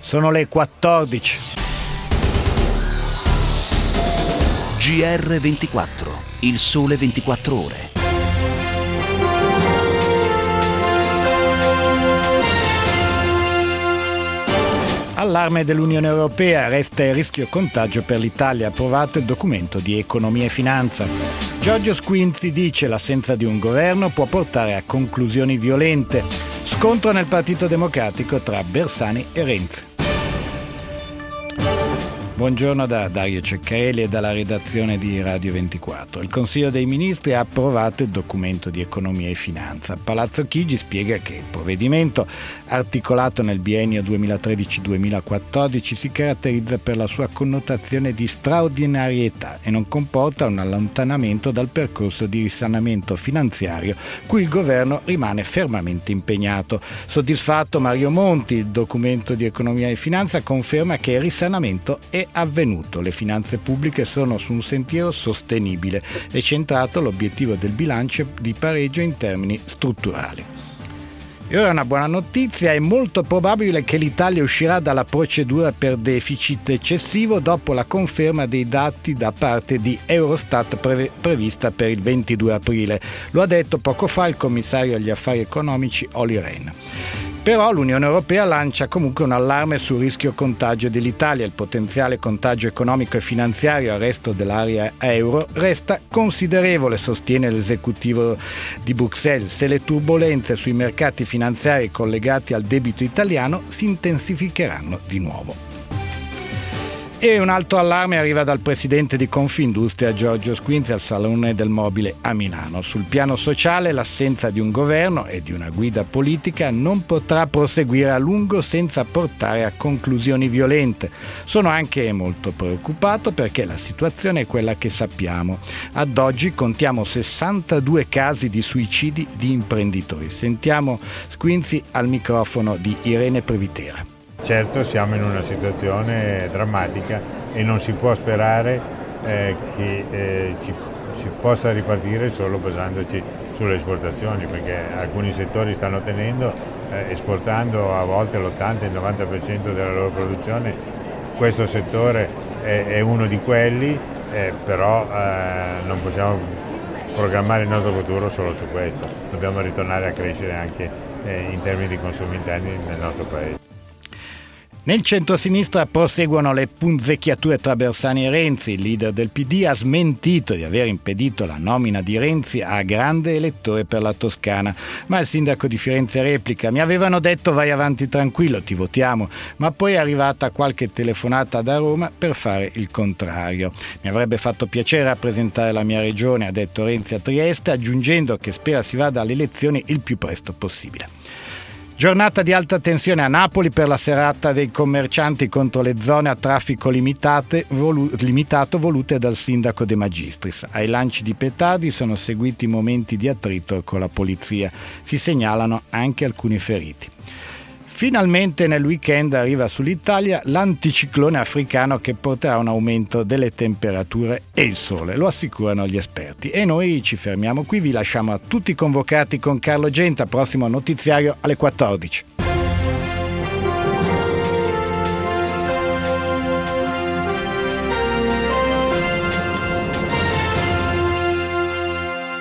Sono le 14. GR24, il sole 24 ore. Allarme dell'Unione Europea, resta il rischio contagio per l'Italia, approvato il documento di economia e finanza. Giorgio Squinzi dice l'assenza di un governo può portare a conclusioni violente. Scontro nel Partito Democratico tra Bersani e Renzi. Buongiorno da Dario Ceccarelli e dalla redazione di Radio 24. Il Consiglio dei Ministri ha approvato il documento di economia e finanza. Palazzo Chigi spiega che il provvedimento, articolato nel biennio 2013-2014, si caratterizza per la sua connotazione di straordinarietà e non comporta un allontanamento dal percorso di risanamento finanziario cui il governo rimane fermamente impegnato. Soddisfatto Mario Monti, il documento di economia e finanza conferma che il risanamento è avvenuto. Le finanze pubbliche sono su un sentiero sostenibile e centrato l'obiettivo del bilancio di pareggio in termini strutturali. E ora una buona notizia: è molto probabile che l'Italia uscirà dalla procedura per deficit eccessivo dopo la conferma dei dati da parte di Eurostat prevista per il 22 aprile. Lo ha detto poco fa il commissario agli affari economici Olli Rehn. Però l'Unione Europea lancia comunque un allarme sul rischio contagio dell'Italia. Il potenziale contagio economico e finanziario al resto dell'area euro resta considerevole, sostiene l'esecutivo di Bruxelles, se le turbolenze sui mercati finanziari collegati al debito italiano si intensificheranno di nuovo. E un altro allarme arriva dal presidente di Confindustria Giorgio Squinzi al Salone del Mobile a Milano. Sul piano sociale l'assenza di un governo e di una guida politica non potrà proseguire a lungo senza portare a conclusioni violente. Sono anche molto preoccupato perché la situazione è quella che sappiamo. Ad oggi contiamo 62 casi di suicidi di imprenditori. Sentiamo Squinzi al microfono di Irene Previtera. Certo, siamo in una situazione drammatica e non si può sperare che si possa ripartire solo basandoci sulle esportazioni, perché alcuni settori stanno tenendo, esportando a volte l'80 e il 90% della loro produzione. Questo settore è uno di quelli, però non possiamo programmare il nostro futuro solo su questo. Dobbiamo ritornare a crescere anche in termini di consumi interni nel nostro Paese. Nel centro-sinistra proseguono le punzecchiature tra Bersani e Renzi. Il leader del PD ha smentito di aver impedito la nomina di Renzi a grande elettore per la Toscana. Ma il sindaco di Firenze replica: mi avevano detto vai avanti tranquillo, ti votiamo. Ma poi è arrivata qualche telefonata da Roma per fare il contrario. Mi avrebbe fatto piacere rappresentare la mia regione, ha detto Renzi a Trieste, aggiungendo che spera si vada alle elezioni il più presto possibile. Giornata di alta tensione a Napoli per la serata dei commercianti contro le zone a traffico limitato volute dal sindaco De Magistris. Ai lanci di petardi sono seguiti momenti di attrito con la polizia. Si segnalano anche alcuni feriti. Finalmente nel weekend arriva sull'Italia l'anticiclone africano che porterà un aumento delle temperature e il sole, lo assicurano gli esperti. E noi ci fermiamo qui, vi lasciamo a tutti convocati con Carlo Genta, prossimo notiziario alle 14.